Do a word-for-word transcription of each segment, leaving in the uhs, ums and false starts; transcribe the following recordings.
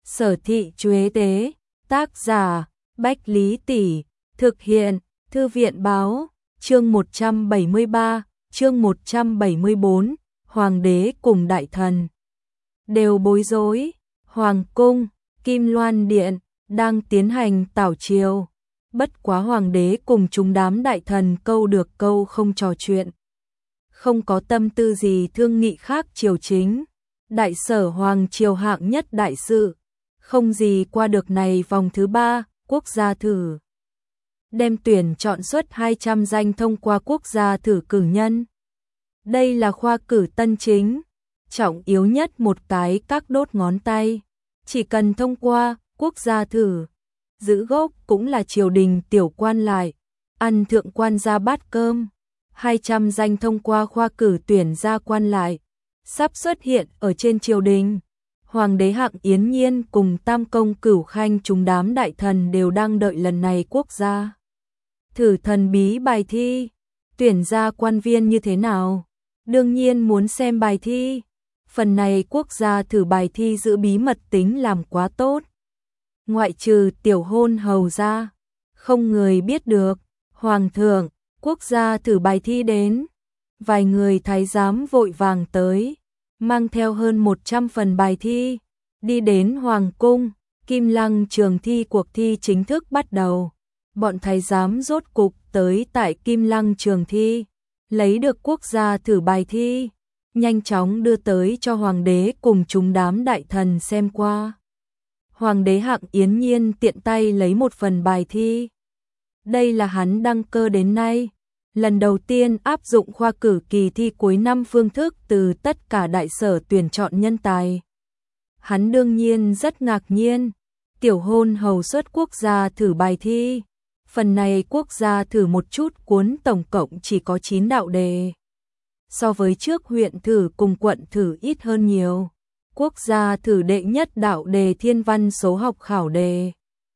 Sở thị Chuế tế, tác giả, Bách Lý Tỷ, thực hiện, Thư viện báo, chương một trăm bảy mươi ba, chương một trăm bảy mươi bốn, Hoàng đế cùng đại thần đều bối rối, Hoàng cung, Kim Loan Điện, đang tiến hành tảo triều. Bất quá Hoàng đế cùng chúng đám đại thần câu được câu không trò chuyện. Không có tâm tư gì thương nghị khác triều chính. Đại sở Hoàng triều hạng nhất đại sự. Không gì qua được này vòng thứ ba, quốc gia thử. Đem tuyển chọn xuất hai trăm danh thông qua quốc gia thử cử nhân. Đây là khoa cử tân chính. Trọng yếu nhất một cái các đốt ngón tay. Chỉ cần thông qua quốc gia thử. Giữ gốc cũng là triều đình tiểu quan lại. Ăn thượng quan ra bát cơm. hai trăm danh thông qua khoa cử tuyển ra quan lại. Sắp xuất hiện ở trên triều đình. Hoàng đế Hạng Yến Nhiên cùng Tam Công Cửu Khanh chúng đám đại thần đều đang đợi lần này quốc gia thử thần bí bài thi. Tuyển ra quan viên như thế nào? Đương nhiên muốn xem bài thi. Phần này quốc gia thử bài thi giữ bí mật tính làm quá tốt. Ngoại trừ tiểu hôn hầu ra, không người biết được. Hoàng thượng, quốc gia thử bài thi đến. Vài người thái giám vội vàng tới, mang theo hơn một trăm phần bài thi, đi đến Hoàng cung. Kim Lăng trường thi cuộc thi chính thức bắt đầu. Bọn thái giám rốt cục tới tại Kim Lăng trường thi, lấy được quốc gia thử bài thi, nhanh chóng đưa tới cho Hoàng đế cùng chúng đám đại thần xem qua. Hoàng đế Hạng Yến Nhiên tiện tay lấy một phần bài thi. Đây là hắn đăng cơ đến nay lần đầu tiên áp dụng khoa cử kỳ thi cuối năm phương thức từ tất cả đại sở tuyển chọn nhân tài. Hắn đương nhiên rất ngạc nhiên. Tiểu hôn hầu xuất quốc gia thử bài thi. Phần này quốc gia thử một chút cuốn tổng cộng chỉ có chín đạo đề. So với trước huyện thử cùng quận thử ít hơn nhiều. Quốc gia thử đệ nhất đạo đề thiên văn số học khảo đề.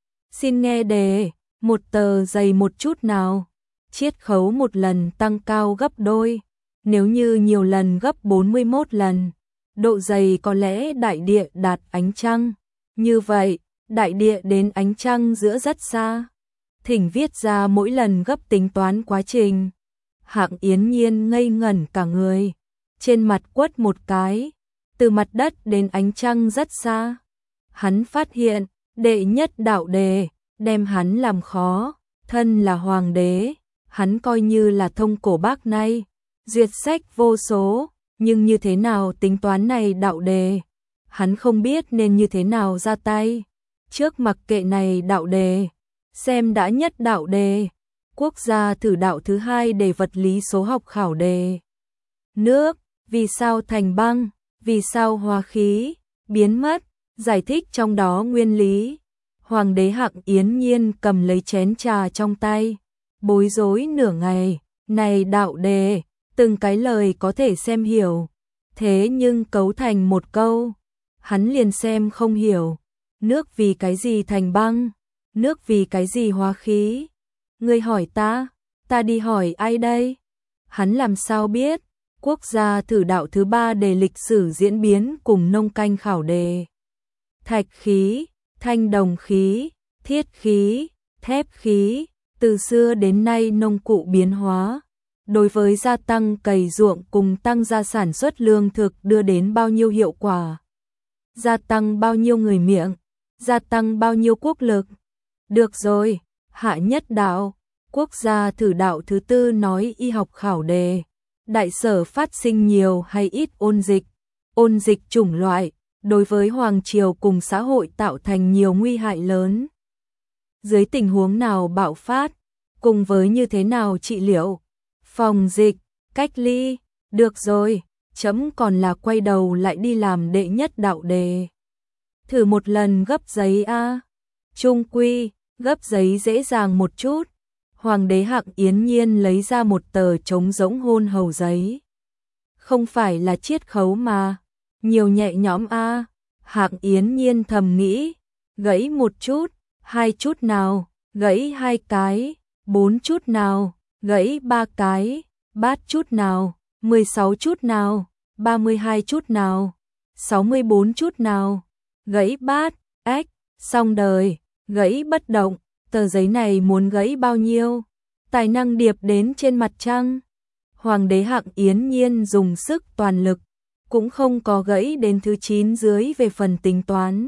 Xin nghe đề, một tờ dày một chút nào. Chiết khấu một lần tăng cao gấp đôi. Nếu như nhiều lần gấp bốn mươi mốt lần. Độ dày có lẽ đại địa đạt ánh trăng. Như vậy, đại địa đến ánh trăng giữa rất xa. Thỉnh viết ra mỗi lần gấp tính toán quá trình. Hạng Yến Nhiên ngây ngẩn cả người. Trên mặt quất một cái. Từ mặt đất đến ánh trăng rất xa. Hắn phát hiện, đệ nhất đạo đề, đem hắn làm khó. Thân là hoàng đế, hắn coi như là thông cổ bác nay. Duyệt sách vô số, nhưng như thế nào tính toán này đạo đề. Hắn không biết nên như thế nào ra tay. Trước mặc kệ này đạo đề. Xem đã nhất đạo đề. Quốc gia thử đạo thứ hai đề vật lý số học khảo đề. Nước, vì sao thành băng, vì sao hóa khí, biến mất, giải thích trong đó nguyên lý. Hoàng đế Hạng Yến Nhiên cầm lấy chén trà trong tay. Bối rối nửa ngày, này đạo đề, từng cái lời có thể xem hiểu. Thế nhưng cấu thành một câu, hắn liền xem không hiểu. Nước vì cái gì thành băng? Nước vì cái gì hóa khí? Ngươi hỏi ta, ta đi hỏi ai đây? Hắn làm sao biết? Quốc gia thử đạo thứ ba đề lịch sử diễn biến cùng nông canh khảo đề. Thạch khí, thanh đồng khí, thiết khí, thép khí, từ xưa đến nay nông cụ biến hóa. Đối với gia tăng cày ruộng cùng tăng gia sản xuất lương thực đưa đến bao nhiêu hiệu quả? Gia tăng bao nhiêu người miệng? Gia tăng bao nhiêu quốc lực? Được rồi, hạ nhất đạo, quốc gia thử đạo thứ tư nói y học khảo đề. Đại sở phát sinh nhiều hay ít ôn dịch, ôn dịch chủng loại, đối với hoàng triều cùng xã hội tạo thành nhiều nguy hại lớn. Dưới tình huống nào bạo phát, cùng với như thế nào trị liệu, phòng dịch, cách ly, được rồi, chấm còn là quay đầu lại đi làm đệ nhất đạo đề. Thử một lần gấp giấy a. Trung quy, gấp giấy dễ dàng một chút. Hoàng đế Hạng Yến Nhiên lấy ra một tờ trống rỗng hôn hầu giấy. Không phải là chiết khấu mà, nhiều nhẹ nhõm a. Hạng Yến Nhiên thầm nghĩ, gãy một chút, hai chút nào, gãy hai cái, bốn chút nào, gãy ba cái, bát chút nào, mười sáu chút nào, ba mươi hai chút nào, sáu mươi bốn chút nào, gãy bát, Ách, xong đời, gãy bất động, tờ giấy này muốn gãy bao nhiêu? Tài năng điệp đến trên mặt trăng. Hoàng đế Hạng Yến Nhiên dùng sức toàn lực, cũng không có gãy đến thứ chín dưới về phần tính toán.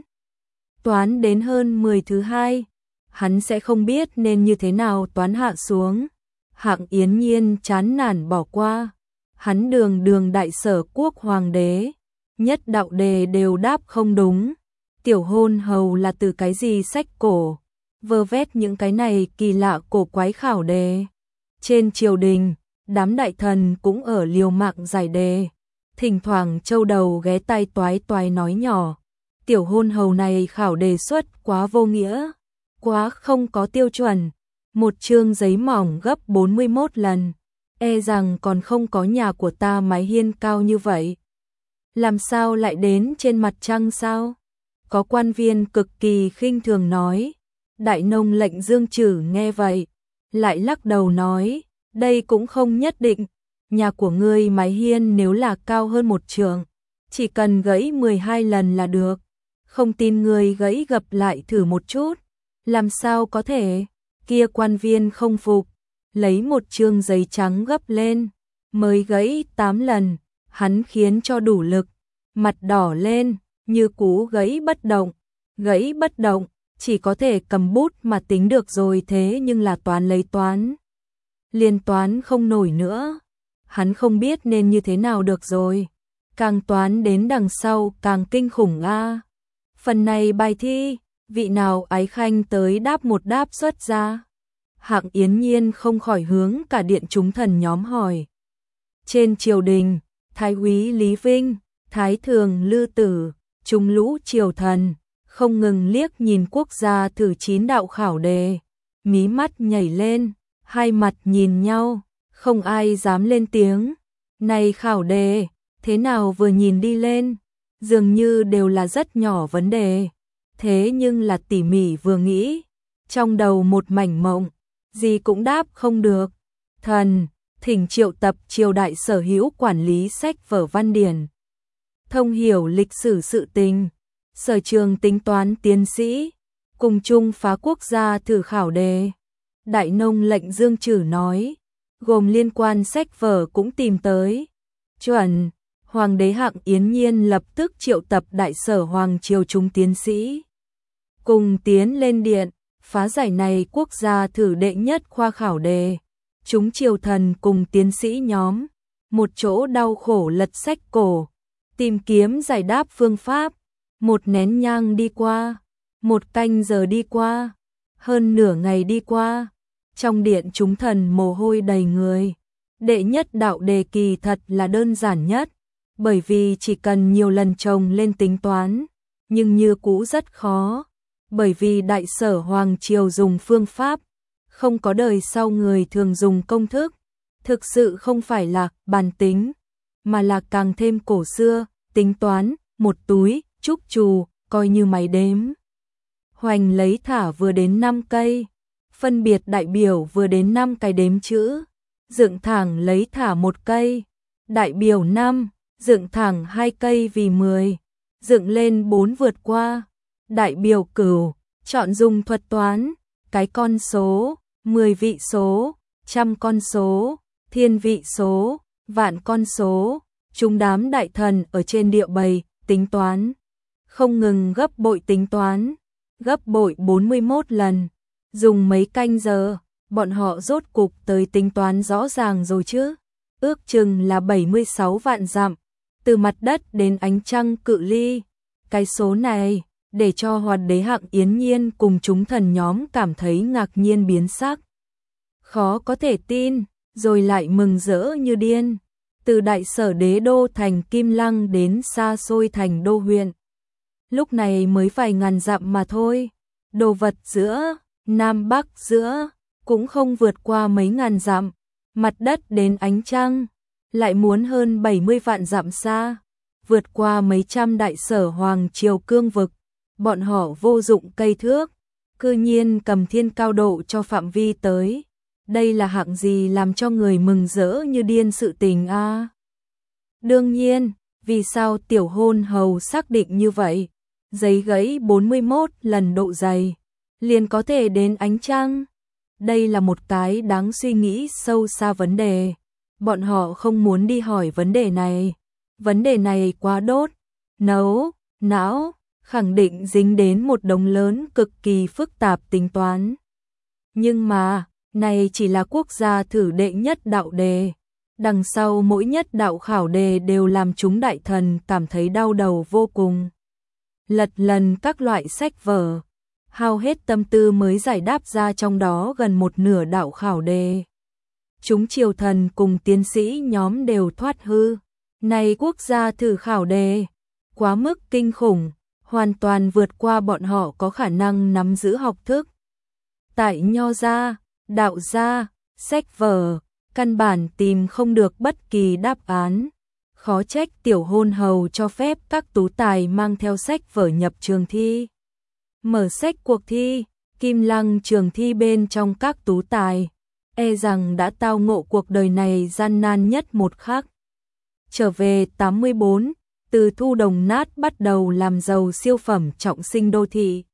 Toán đến hơn mười thứ hai, hắn sẽ không biết nên như thế nào toán hạ xuống. Hạng Yến Nhiên chán nản bỏ qua. Hắn đường đường đại sở quốc hoàng đế, nhất đạo đề đều đáp không đúng. Tiểu hôn hầu là từ cái gì sách cổ, vơ vét những cái này kỳ lạ cổ quái khảo đề. Trên triều đình, đám đại thần cũng ở liều mạng giải đề. Thỉnh thoảng châu đầu ghé tai toái toái nói nhỏ, tiểu hôn hầu này khảo đề xuất quá vô nghĩa, quá không có tiêu chuẩn. Một chương giấy mỏng gấp bốn mươi mốt lần, e rằng còn không có nhà của ta mái hiên cao như vậy. Làm sao lại đến trên mặt trăng sao? Có quan viên cực kỳ khinh thường nói. Đại nông lệnh Dương Trử nghe vậy, lại lắc đầu nói, đây cũng không nhất định. Nhà của ngươi mái hiên nếu là cao hơn một trượng, chỉ cần gãy mười hai lần là được. Không tin ngươi gãy gập lại thử một chút. Làm sao có thể? Kia quan viên không phục, lấy một chương giấy trắng gấp lên, mới gãy tám lần. Hắn khiến cho đủ lực, mặt đỏ lên, như cú gãy bất động. Gãy bất động, chỉ có thể cầm bút mà tính được rồi, thế nhưng là toán lấy toán. Liên toán không nổi nữa. Hắn không biết nên như thế nào được rồi. Càng toán đến đằng sau càng kinh khủng a. Phần này bài thi, vị nào ái khanh tới đáp một đáp xuất ra. Hạng Yến Nhiên không khỏi hướng cả điện chúng thần nhóm hỏi. Trên triều đình, Thái úy Lý Vinh, Thái thường Lư Tử, chúng lũ triều thần, không ngừng liếc nhìn quốc gia thử chín đạo khảo đề. Mí mắt nhảy lên, hai mặt nhìn nhau, không ai dám lên tiếng. Này khảo đề, thế nào vừa nhìn đi lên, dường như đều là rất nhỏ vấn đề. Thế nhưng là tỉ mỉ vừa nghĩ, trong đầu một mảnh mộng, gì cũng đáp không được. Thần, thỉnh triệu tập triều đại sở hữu quản lý sách vở văn điển, thông hiểu lịch sử sự tình, sở trường tính toán tiến sĩ, cùng chung phá quốc gia thử khảo đề. Đại nông lệnh Dương Trử nói, gồm liên quan sách vở cũng tìm tới. Chuẩn, Hoàng đế Hạng Yến Nhiên lập tức triệu tập đại sở hoàng triều chúng tiến sĩ, cùng tiến lên điện, phá giải này quốc gia thử đệ nhất khoa khảo đề. Chúng triều thần cùng tiến sĩ nhóm, một chỗ đau khổ lật sách cổ, tìm kiếm giải đáp phương pháp. Một nén nhang đi qua, một canh giờ đi qua, hơn nửa ngày đi qua. Trong điện chúng thần mồ hôi đầy người. Đệ nhất đạo đề kỳ thật là đơn giản nhất, bởi vì chỉ cần nhiều lần chồng lên tính toán, nhưng như cũ rất khó, bởi vì đại sở hoàng triều dùng phương pháp, không có đời sau người thường dùng công thức, thực sự không phải là bàn tính, mà là càng thêm cổ xưa, tính toán, một túi, trúc trù, coi như máy đếm. Hoành lấy thả vừa đến năm cây, phân biệt đại biểu vừa đến năm cái đếm chữ, dựng thẳng lấy thả một cây, đại biểu năm, dựng thẳng hai cây vì mười, dựng lên bốn vượt qua, đại biểu cửu, chọn dùng thuật toán, cái con số, mười vị số, trăm con số, thiên vị số, vạn con số. Chúng đám đại thần ở trên địa bày, tính toán, không ngừng gấp bội tính toán, gấp bội bốn mươi mốt lần, dùng mấy canh giờ, bọn họ rốt cục tới tính toán rõ ràng rồi chứ. Ước chừng là bảy mươi sáu vạn dặm, từ mặt đất đến ánh trăng cự ly. Cái số này, để cho Hoàng đế Hạng Yến Nhiên cùng chúng thần nhóm cảm thấy ngạc nhiên biến sắc. Khó có thể tin, rồi lại mừng rỡ như điên. Từ đại sở đế đô thành Kim Lăng đến xa xôi thành đô huyện, lúc này mới vài ngàn dặm mà thôi. Đồ vật giữa, Nam Bắc giữa, cũng không vượt qua mấy ngàn dặm. Mặt đất đến ánh trăng, lại muốn hơn bảy mươi vạn dặm xa, vượt qua mấy trăm đại sở hoàng triều cương vực. Bọn họ vô dụng cây thước, cư nhiên cầm thiên cao độ cho phạm vi tới. Đây là hạng gì làm cho người mừng rỡ như điên sự tình a? À? Đương nhiên, vì sao tiểu hôn hầu xác định như vậy? giấy gãy bốn mươi mốt lần độ dày, liền có thể đến ánh trăng. Đây là một cái đáng suy nghĩ sâu xa vấn đề. Bọn họ không muốn đi hỏi vấn đề này. Vấn đề này quá đốt, nấu, não, khẳng định dính đến một đống lớn cực kỳ phức tạp tính toán. Nhưng mà, này chỉ là quốc gia thử đệ nhất đạo đề. Đằng sau mỗi nhất đạo khảo đề đều làm chúng đại thần cảm thấy đau đầu vô cùng. Lật lần các loại sách vở, hao hết tâm tư mới giải đáp ra trong đó gần một nửa đạo khảo đề. Chúng triều thần cùng tiến sĩ nhóm đều thoát hư. Này quốc gia thử khảo đề, quá mức kinh khủng, hoàn toàn vượt qua bọn họ có khả năng nắm giữ học thức. Tại nho gia, đạo gia, sách vở, căn bản tìm không được bất kỳ đáp án. Khó trách tiểu hôn hầu cho phép các tú tài mang theo sách vở nhập trường thi. Mở sách cuộc thi, Kim Lăng trường thi bên trong các tú tài, e rằng đã tao ngộ cuộc đời này gian nan nhất một khắc. Trở về tám mươi bốn, từ thu đồng nát bắt đầu làm giàu siêu phẩm trọng sinh đô thị.